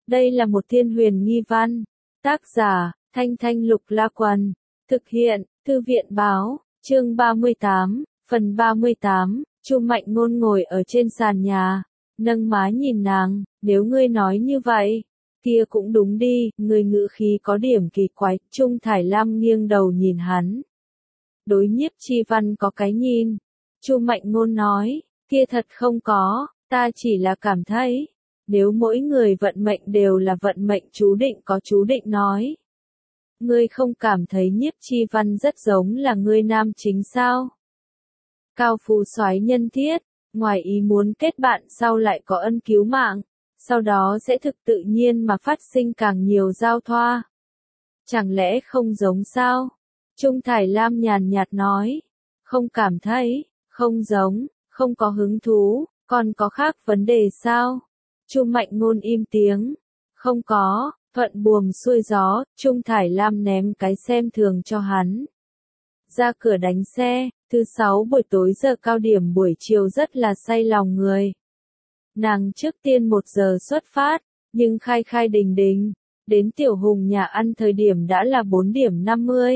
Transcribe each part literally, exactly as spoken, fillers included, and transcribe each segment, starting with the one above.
Đây là một thiên huyền nghi văn. Tác giả, Thanh Thanh Lục La Quần. Thực hiện, Thư viện Báo, chương ba mươi tám, phần ba mươi tám, Chu Mạnh Ngôn ngồi ở trên sàn nhà, nâng má nhìn nàng, nếu ngươi nói như vậy, kia cũng đúng đi, người ngữ khí có điểm kỳ quái, Trung Thải Lam nghiêng đầu nhìn hắn. Đối Nhiếp Chi Văn có cái nhìn. Chu Mạnh Ngôn nói, kia thật không có, ta chỉ là cảm thấy, nếu mỗi người vận mệnh đều là vận mệnh chú định có chú định nói. Ngươi không cảm thấy Nhiếp Chi Văn rất giống là ngươi nam chính sao? Cao phú soái nhân thiết, ngoài ý muốn kết bạn sau lại có ân cứu mạng, sau đó sẽ thực tự nhiên mà phát sinh càng nhiều giao thoa. Chẳng lẽ không giống sao? Trung Thải Lam nhàn nhạt nói, không cảm thấy, không giống, không có hứng thú, còn có khác vấn đề sao? Chu Mạnh Ngôn im tiếng, không có, thuận buồm xuôi gió, Trung Thải Lam ném cái xem thường cho hắn. Ra cửa đánh xe, thứ sáu buổi tối giờ cao điểm buổi chiều rất là say lòng người. Nàng trước tiên một giờ xuất phát, nhưng khai khai đình đình, đến Tiểu Hùng nhà ăn thời điểm đã là bốn điểm năm mươi.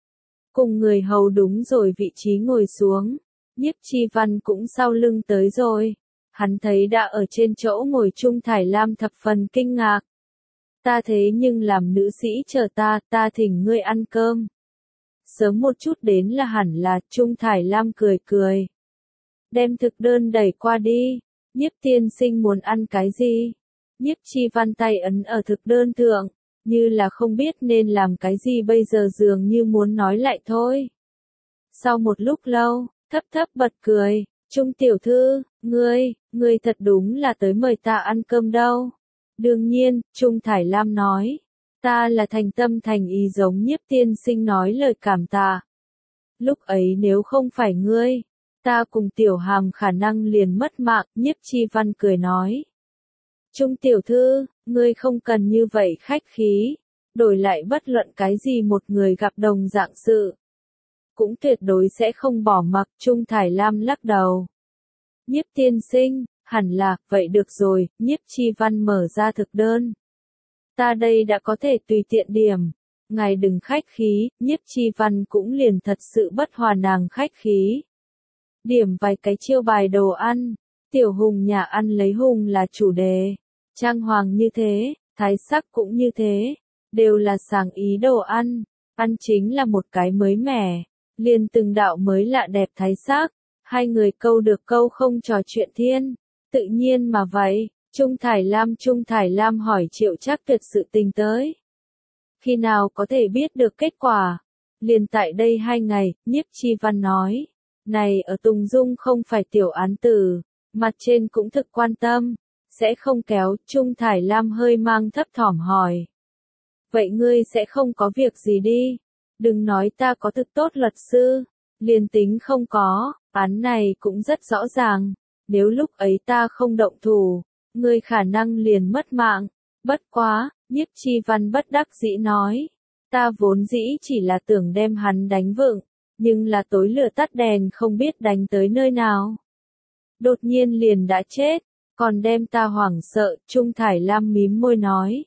Cùng người hầu đúng rồi vị trí ngồi xuống, Nhiếp Chi Văn cũng sau lưng tới rồi. Hắn thấy đã ở trên chỗ ngồi Trung Thải Lam thập phần kinh ngạc. Ta thế nhưng làm nữ sĩ chờ ta, ta thỉnh ngươi ăn cơm. Sớm một chút đến là hẳn là, Trung Thải Lam cười cười. Đem thực đơn đẩy qua đi, Nhiếp tiên sinh muốn ăn cái gì? Nhiếp Chi Văn tay ấn ở thực đơn thượng, như là không biết nên làm cái gì bây giờ dường như muốn nói lại thôi. Sau một lúc lâu, thấp thấp bật cười, Trung tiểu thư, ngươi, ngươi thật đúng là tới mời ta ăn cơm đâu. Đương nhiên, Trung Thải Lam nói, ta là thành tâm thành ý giống Nhiếp tiên sinh nói lời cảm tạ. Lúc ấy nếu không phải ngươi, ta cùng Tiểu Hàm khả năng liền mất mạng, Nhiếp Chi Văn cười nói. Trung tiểu thư, ngươi không cần như vậy khách khí, đổi lại bất luận cái gì một người gặp đồng dạng sự. Cũng tuyệt đối sẽ không bỏ mặc, Trung Thải Lam lắc đầu. Nhiếp tiên sinh, hẳn là, vậy được rồi, Nhiếp Chi Văn mở ra thực đơn. Ta đây đã có thể tùy tiện điểm, ngài đừng khách khí, Nhiếp Chi Văn cũng liền thật sự bất hòa nàng khách khí. Điểm vài cái chiêu bài đồ ăn, Tiểu Hùng nhà ăn lấy Hùng là chủ đề, trang hoàng như thế, thái sắc cũng như thế, đều là sáng ý đồ ăn, ăn chính là một cái mới mẻ, liền từng đạo mới lạ đẹp thái sắc. Hai người câu được câu không trò chuyện thiên, tự nhiên mà vậy, Trung Thải Lam Trung Thải Lam hỏi Triệu Trác Tuyệt sự tình tới. Khi nào có thể biết được kết quả? Liền tại đây hai ngày, Nhiếp Chi Văn nói, này ở Tùng Dung không phải tiểu án tử, mặt trên cũng thực quan tâm, sẽ không kéo, Trung Thải Lam hơi mang thấp thỏm hỏi. Vậy ngươi sẽ không có việc gì đi, đừng nói ta có thực tốt luật sư, liền tính không có. Án này cũng rất rõ ràng, nếu lúc ấy ta không động thủ, ngươi khả năng liền mất mạng. Bất quá, Nhiếp Chi Văn bất đắc dĩ nói, ta vốn dĩ chỉ là tưởng đem hắn đánh vựng, nhưng là tối lửa tắt đèn không biết đánh tới nơi nào. Đột nhiên liền đã chết, còn đem ta hoảng sợ, Trung Thải Lam mím môi nói.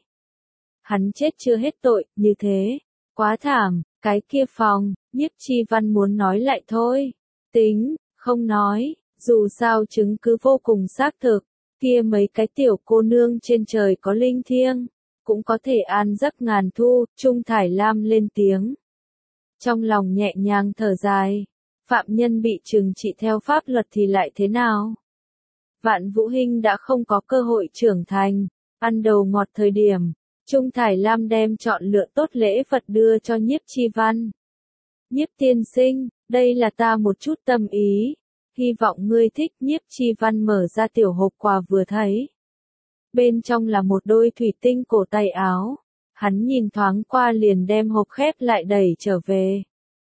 Hắn chết chưa hết tội, như thế, quá thảm, cái kia phòng, Nhiếp Chi Văn muốn nói lại thôi. Tính, không nói, dù sao chứng cứ vô cùng xác thực, kia mấy cái tiểu cô nương trên trời có linh thiêng, cũng có thể an giấc ngàn thu, Trung Thải Lam lên tiếng. Trong lòng nhẹ nhàng thở dài, phạm nhân bị trừng trị theo pháp luật thì lại thế nào? Vạn Vũ Hinh đã không có cơ hội trưởng thành, ăn đầu ngọt thời điểm, Trung Thải Lam đem chọn lựa tốt lễ vật đưa cho Nhiếp Chi Văn. Nhiếp tiên sinh, đây là ta một chút tâm ý, hy vọng ngươi thích. Nhiếp Chi Văn mở ra tiểu hộp quà vừa thấy. Bên trong là một đôi thủy tinh cổ tay áo, hắn nhìn thoáng qua liền đem hộp khép lại đẩy trở về.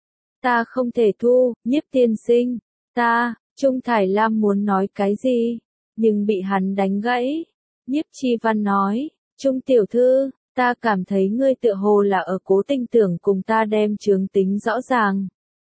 Ta không thể thu, Nhiếp tiên sinh, ta, Trung Thải Lam muốn nói cái gì, nhưng bị hắn đánh gãy. Nhiếp Chi Văn nói, Trung tiểu thư, ta cảm thấy ngươi tựa hồ là ở cố tình tưởng cùng ta đem chướng tính rõ ràng.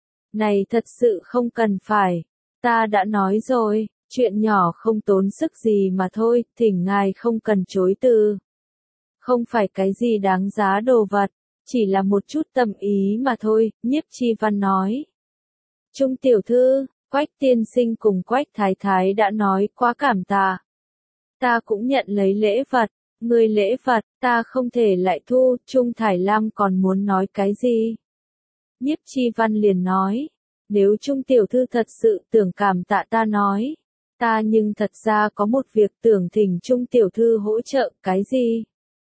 Này thật sự không cần phải, ta đã nói rồi, chuyện nhỏ không tốn sức gì mà thôi, thỉnh ngài không cần chối từ. Không phải cái gì đáng giá đồ vật, chỉ là một chút tâm ý mà thôi, Nhiếp Chi Văn nói. Trung tiểu thư, Quách tiên sinh cùng Quách thái thái đã nói quá cảm tạ. Ta cũng nhận lấy lễ vật, người lễ vật, ta không thể lại thu, Trung Thải Lam còn muốn nói cái gì. Nhiếp Chi Văn liền nói, nếu Trung tiểu thư thật sự tưởng cảm tạ ta nói, ta nhưng thật ra có một việc tưởng thỉnh Trung tiểu thư hỗ trợ, cái gì?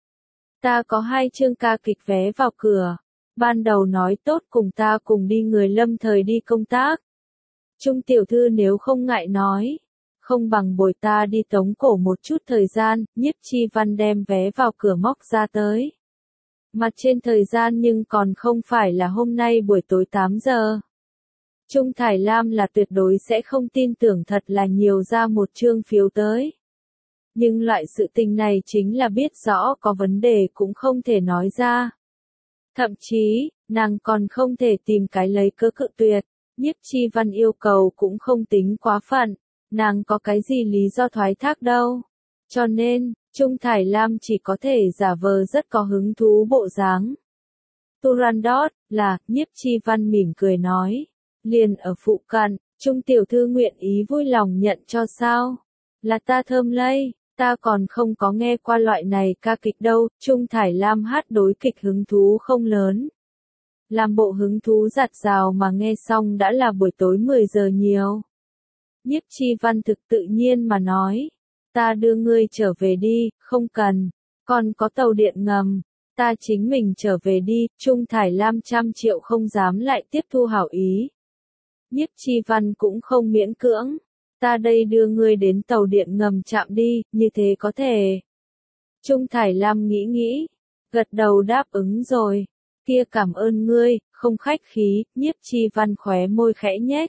Ta có hai chương ca kịch vé vào cửa, ban đầu nói tốt cùng ta cùng đi người lâm thời đi công tác. Trung tiểu thư nếu không ngại nói, không bằng bồi ta đi Tống Cổ một chút thời gian, Nhiếp Chi Văn đem vé vào cửa móc ra tới. Mặt trên thời gian nhưng còn không phải là hôm nay buổi tối tám giờ. Trung Thải Lam là tuyệt đối sẽ không tin tưởng thật là nhiều ra một chương phiếu tới. Nhưng loại sự tình này chính là biết rõ có vấn đề cũng không thể nói ra. Thậm chí, nàng còn không thể tìm cái lấy cớ cự tuyệt. Nhiếp Chi Văn yêu cầu cũng không tính quá phận, nàng có cái gì lý do thoái thác đâu. Cho nên, Trung Thải Lam chỉ có thể giả vờ rất có hứng thú bộ dáng. Turandot, là, Nhiếp Chi Văn mỉm cười nói. Liền ở phụ cận, Trung tiểu thư nguyện ý vui lòng nhận cho sao? Là ta thơm lây, ta còn không có nghe qua loại này ca kịch đâu, Trung Thải Lam hát đối kịch hứng thú không lớn. Làm bộ hứng thú giặt rào mà nghe xong đã là buổi tối mười giờ nhiều. Nhiếp Chi Văn thực tự nhiên mà nói, ta đưa ngươi trở về đi, không cần, còn có tàu điện ngầm, ta chính mình trở về đi, Trung Thải Lam trăm triệu không dám lại tiếp thu hảo ý. Nhiếp Chi Văn cũng không miễn cưỡng, ta đây đưa ngươi đến tàu điện ngầm chạm đi, như thế có thể. Trung Thải Lam nghĩ nghĩ, gật đầu đáp ứng rồi. Kia cảm ơn ngươi, không khách khí, Nhiếp Chi Văn khóe môi khẽ nhếch.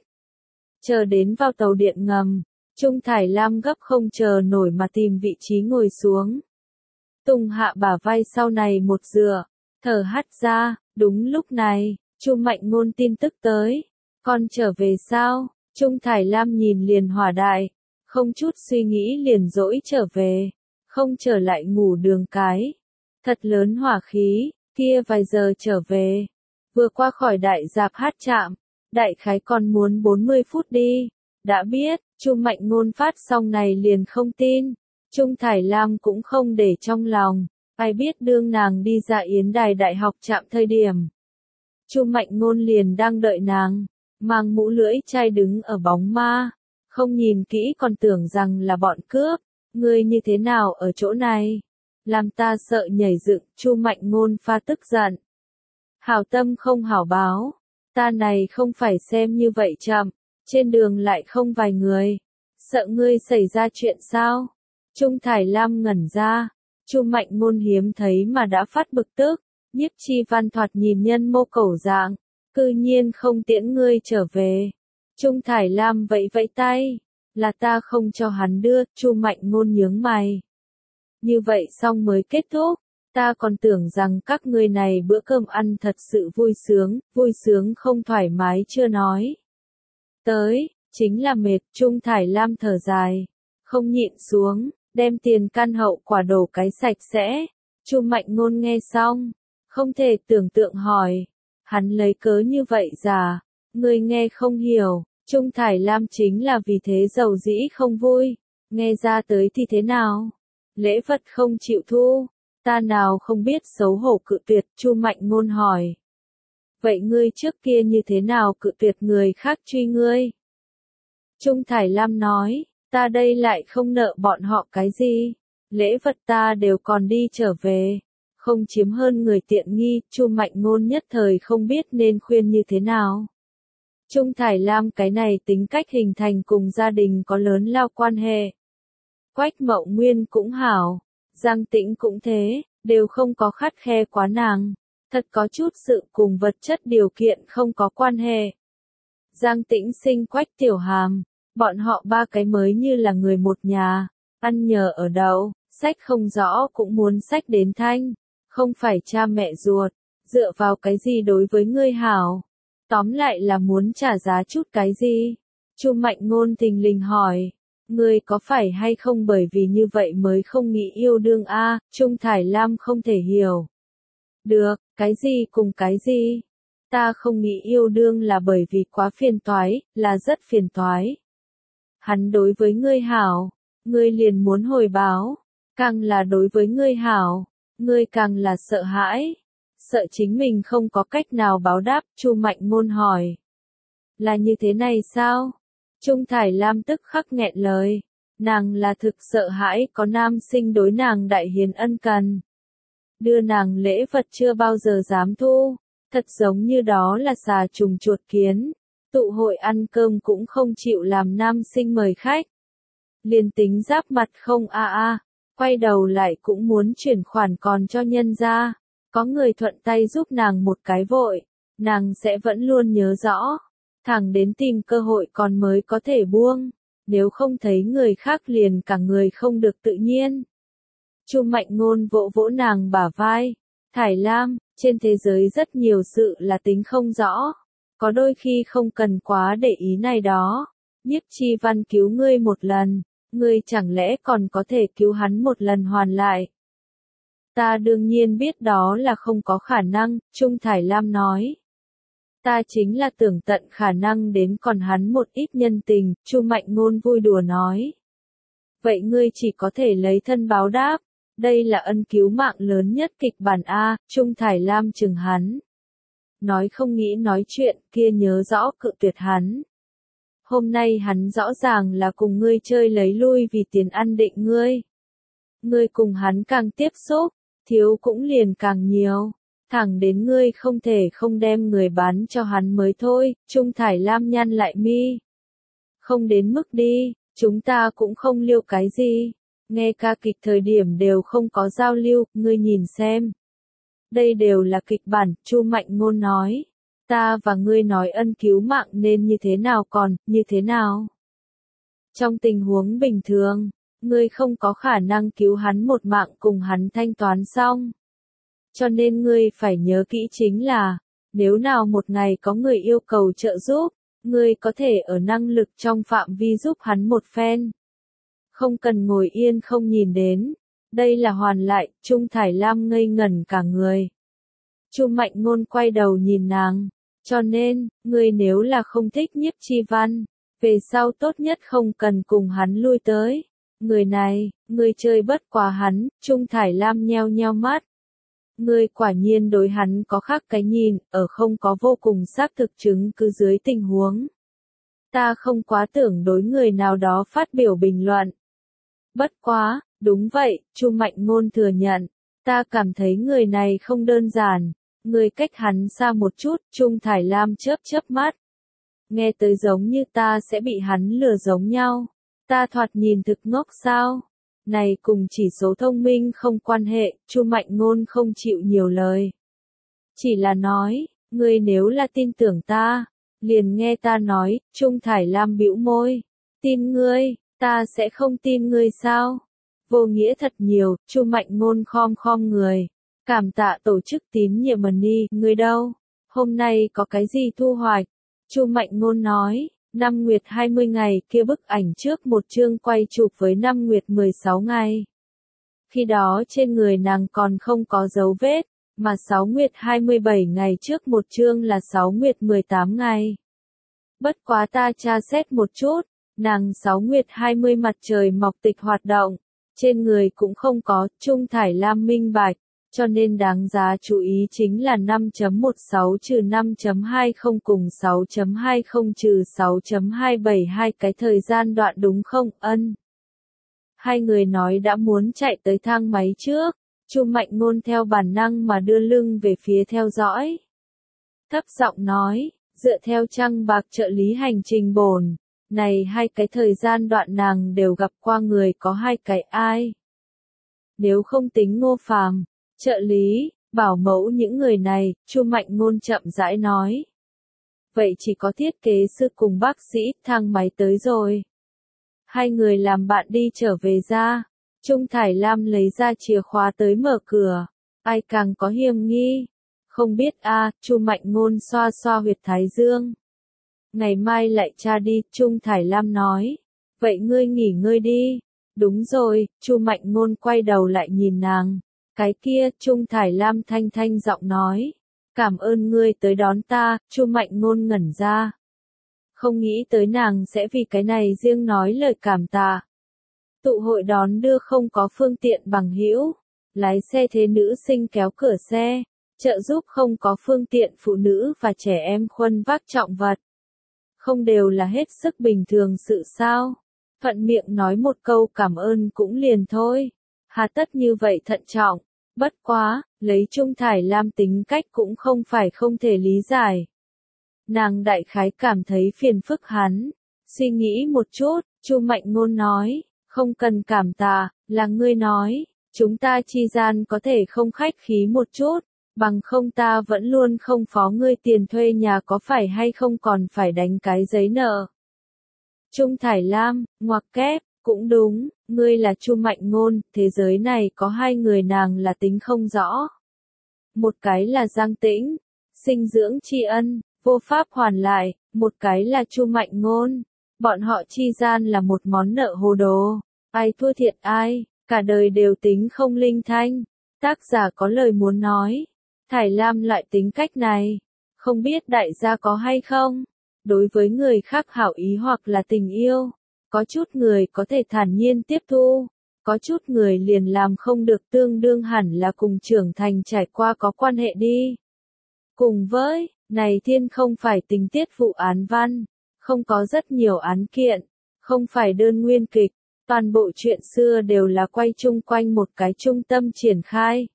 Chờ đến vào tàu điện ngầm, Trung Thải Lam gấp không chờ nổi mà tìm vị trí ngồi xuống. Tùng hạ bả vai sau này một dựa, thở hắt ra, đúng lúc này, Chu Mạnh Ngôn tin tức tới. Con trở về sao? Trung Thải Lam nhìn liền hỏa đại, không chút suy nghĩ liền dỗi trở về, không trở lại ngủ đường cái. Thật lớn hỏa khí. Kia vài giờ trở về, vừa qua khỏi đại dạp hát trạm, đại khái còn muốn bốn mươi phút đi. Đã biết, Chu Mạnh Ngôn phát xong này liền không tin. Trung Thải Lam cũng không để trong lòng, ai biết đương nàng đi ra yến đài đại học trạm thời điểm. Chu Mạnh Ngôn liền đang đợi nàng, mang mũ lưỡi chai đứng ở bóng ma, không nhìn kỹ còn tưởng rằng là bọn cướp, ngươi như thế nào ở chỗ này? Làm ta sợ nhảy dựng, Chu Mạnh Ngôn pha tức giận. Hảo tâm không hảo báo, ta này không phải xem như vậy chậm, trên đường lại không vài người, sợ ngươi xảy ra chuyện sao? Trung Thải Lam ngẩn ra, Chu Mạnh Ngôn hiếm thấy mà đã phát bực tức, Nhiếp Chi Văn thoạt nhìn nhân mô cẩu dạng, cư nhiên không tiễn ngươi trở về. Trung Thải Lam vẫy vẫy tay, là ta không cho hắn đưa, Chu Mạnh Ngôn nhướng mày. Như vậy xong mới kết thúc, ta còn tưởng rằng các ngươi này bữa cơm ăn thật sự vui sướng, vui sướng không thoải mái chưa nói. Tới, chính là mệt, Trung Thải Lam thở dài, không nhịn xuống, đem tiền căn hậu quả đổ cái sạch sẽ. Chu Mạnh Ngôn nghe xong, không thể tưởng tượng hỏi, hắn lấy cớ như vậy già, ngươi nghe không hiểu, Trung Thải Lam chính là vì thế giàu dĩ không vui, nghe ra tới thì thế nào? Lễ vật không chịu thu, ta nào không biết xấu hổ cự tuyệt, Chu Mạnh Ngôn hỏi. Vậy ngươi trước kia như thế nào cự tuyệt người khác truy ngươi? Trung Thải Lam nói, ta đây lại không nợ bọn họ cái gì, lễ vật ta đều còn đi trở về, không chiếm hơn người tiện nghi, Chu Mạnh Ngôn nhất thời không biết nên khuyên như thế nào. Trung Thải Lam cái này tính cách hình thành cùng gia đình có lớn lao quan hệ. Quách Mậu Nguyên cũng hảo, Giang Tĩnh cũng thế, đều không có khắt khe quá nàng, thật có chút sự cùng vật chất điều kiện không có quan hệ. Giang Tĩnh sinh Quách Tiểu Hàm, bọn họ ba cái mới như là người một nhà, ăn nhờ ở đậu, sách không rõ cũng muốn sách đến thanh, không phải cha mẹ ruột, dựa vào cái gì đối với ngươi hảo, tóm lại là muốn trả giá chút cái gì. Chu Mạnh Ngôn thình lình hỏi, Ngươi có phải hay không bởi vì như vậy mới không nghĩ yêu đương a? Trung Thải Lam không thể hiểu. Được, cái gì cùng cái gì? Ta không nghĩ yêu đương là bởi vì quá phiền toái, là rất phiền toái. Hắn đối với ngươi hảo, ngươi liền muốn hồi báo, càng là đối với ngươi hảo, ngươi càng là sợ hãi, sợ chính mình không có cách nào báo đáp. Chu Mạnh Ngôn hỏi. Là như thế này sao? Trung Thải Lam tức khắc nghẹn lời, nàng là thực sợ hãi có nam sinh đối nàng đại hiền ân cần. Đưa nàng lễ vật chưa bao giờ dám thu, thật giống như đó là xà trùng chuột kiến, tụ hội ăn cơm cũng không chịu làm nam sinh mời khách. Liền tính giáp mặt không a a, quay đầu lại cũng muốn chuyển khoản còn cho nhân gia, có người thuận tay giúp nàng một cái vội, nàng sẽ vẫn luôn nhớ rõ, thẳng đến tìm cơ hội còn mới có thể buông, nếu không thấy người khác liền cả người không được tự nhiên. Chu Mạnh Ngôn vỗ vỗ nàng bả vai, Thải Lam, trên thế giới rất nhiều sự là tính không rõ, có đôi khi không cần quá để ý này đó. Nhiếp Chi Văn cứu ngươi một lần, ngươi chẳng lẽ còn có thể cứu hắn một lần hoàn lại? Ta đương nhiên biết đó là không có khả năng, Trung Thải Lam nói. Ta chính là tưởng tận khả năng đến còn hắn một ít nhân tình, Chu Mạnh Ngôn vui đùa nói. Vậy ngươi chỉ có thể lấy thân báo đáp, đây là ân cứu mạng lớn nhất kịch bản A, Trung Thải Lam chừng hắn. Nói không nghĩ nói chuyện, kia nhớ rõ cự tuyệt hắn. Hôm nay hắn rõ ràng là cùng ngươi chơi lấy lui vì tiền ăn định ngươi. Ngươi cùng hắn càng tiếp xúc, thiếu cũng liền càng nhiều. Thẳng đến ngươi không thể không đem người bán cho hắn mới thôi, Trung Thải Lam nhăn lại mi. Không đến mức đi, chúng ta cũng không liêu cái gì. Nghe ca kịch thời điểm đều không có giao lưu, ngươi nhìn xem. Đây đều là kịch bản, Chu Mạnh Ngôn nói. Ta và ngươi nói ân cứu mạng nên như thế nào còn, như thế nào? Trong tình huống bình thường, ngươi không có khả năng cứu hắn một mạng cùng hắn thanh toán xong. Cho nên ngươi phải nhớ kỹ chính là, nếu nào một ngày có người yêu cầu trợ giúp, ngươi có thể ở năng lực trong phạm vi giúp hắn một phen. Không cần ngồi yên không nhìn đến. Đây là hoàn lại, Trung Thải Lam ngây ngẩn cả người. Chu Mạnh Ngôn quay đầu nhìn nàng. Cho nên, ngươi nếu là không thích Nhiếp Chi Văn, về sau tốt nhất không cần cùng hắn lui tới. Người này, ngươi chơi bất quá hắn, Trung Thải Lam nheo nheo mắt. Ngươi quả nhiên đối hắn có khác cái nhìn, ở không có vô cùng xác thực chứng cứ dưới tình huống. Ta không quá tưởng đối người nào đó phát biểu bình luận. Bất quá, đúng vậy, Chu Mạnh Ngôn thừa nhận, ta cảm thấy người này không đơn giản. Ngươi cách hắn xa một chút, Trung Thải Lam chớp chớp mắt. Nghe tới giống như ta sẽ bị hắn lừa giống nhau. Ta thoạt nhìn thực ngốc sao? Này cùng chỉ số thông minh không quan hệ, Chu Mạnh Ngôn không chịu nhiều lời. Chỉ là nói, ngươi nếu là tin tưởng ta, liền nghe ta nói, Trung Thải Lam bĩu môi. Tin ngươi, ta sẽ không tin ngươi sao? Vô nghĩa thật nhiều, Chu Mạnh Ngôn khom khom người. Cảm tạ tổ chức tín nhiệm Money, ngươi đâu? Hôm nay có cái gì thu hoạch? Chu Mạnh Ngôn nói, năm nguyệt hai mươi ngày, kia bức ảnh trước một chương quay chụp với năm nguyệt mười sáu ngày. Khi đó trên người nàng còn không có dấu vết, mà sáu nguyệt hai mươi bảy ngày trước một chương là sáu nguyệt mười tám ngày. Bất quá ta tra xét một chút, nàng sáu nguyệt hai mươi mặt trời mọc tịch hoạt động, trên người cũng không có, Trung Thải Lam minh bạch. Cho nên đáng giá chú ý chính là năm chấm mười sáu trừ năm chấm hai không cùng sáu chấm hai không trừ sáu chấm hai bảy hai cái thời gian đoạn đúng không? Ân. Hai người nói đã muốn chạy tới thang máy trước, Chu Mạnh Ngôn theo bản năng mà đưa lưng về phía theo dõi. Thấp giọng nói, dựa theo trang bạc trợ lý hành trình bổn, này hai cái thời gian đoạn nàng đều gặp qua người có hai cái ai. Nếu không tính Ngô Phàm, trợ lý, bảo mẫu những người này, Chu Mạnh Ngôn chậm rãi nói. Vậy chỉ có thiết kế sư cùng bác sĩ, thang máy tới rồi. Hai người làm bạn đi trở về ra. Trung Thải Lam lấy ra chìa khóa tới mở cửa. Ai càng có hiềm nghi? Không biết a, Chu Mạnh Ngôn xoa xoa huyệt thái dương. Ngày mai lại tra đi, Trung Thải Lam nói. Vậy ngươi nghỉ ngơi đi. Đúng rồi, Chu Mạnh Ngôn quay đầu lại nhìn nàng. Cái kia, Trung Thải Lam thanh thanh giọng nói. Cảm ơn ngươi tới đón ta, Chu Mạnh Ngôn ngẩn ra. Không nghĩ tới nàng sẽ vì cái này riêng nói lời cảm tạ. Tụ hội đón đưa không có phương tiện bằng hữu, lái xe thế nữ sinh kéo cửa xe, trợ giúp không có phương tiện phụ nữ và trẻ em khuân vác trọng vật. Không đều là hết sức bình thường sự sao? Thuận miệng nói một câu cảm ơn cũng liền thôi. Hà tất như vậy thận trọng, bất quá, lấy Trung Thải Lam tính cách cũng không phải không thể lý giải. Nàng đại khái cảm thấy phiền phức hắn, suy nghĩ một chút, Chu Mạnh Ngôn nói, không cần cảm tạ, là ngươi nói, chúng ta chi gian có thể không khách khí một chút, bằng không ta vẫn luôn không phó ngươi tiền thuê nhà có phải hay không còn phải đánh cái giấy nợ. Trung Thải Lam, ngoặc kép, cũng đúng, ngươi là Chu Mạnh Ngôn, thế giới này có hai người nàng là tính không rõ. Một cái là Giang Tĩnh, sinh dưỡng tri ân, vô pháp hoàn lại, một cái là Chu Mạnh Ngôn. Bọn họ chi gian là một món nợ hồ đồ, ai thua thiệt ai, cả đời đều tính không linh thanh. Tác giả có lời muốn nói, Thải Lam loại tính cách này, không biết đại gia có hay không? Đối với người khác hảo ý hoặc là tình yêu, có chút người có thể thản nhiên tiếp thu, có chút người liền làm không được tương đương hẳn là cùng trưởng thành trải qua có quan hệ đi. Cùng với, này thiên không phải tình tiết vụ án văn, không có rất nhiều án kiện, không phải đơn nguyên kịch, toàn bộ chuyện xưa đều là quay chung quanh một cái trung tâm triển khai.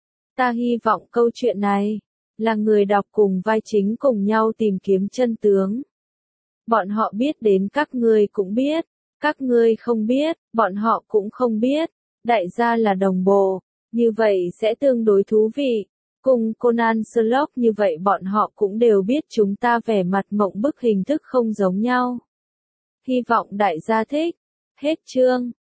Ta hy vọng câu chuyện này, là người đọc cùng vai chính cùng nhau tìm kiếm chân tướng. Bọn họ biết đến các ngươi cũng biết, các ngươi không biết, bọn họ cũng không biết, đại gia là đồng bộ, như vậy sẽ tương đối thú vị. Cùng Conan Sherlock như vậy bọn họ cũng đều biết chúng ta vẻ mặt mộng bức hình thức không giống nhau. Hy vọng đại gia thích. Hết chương.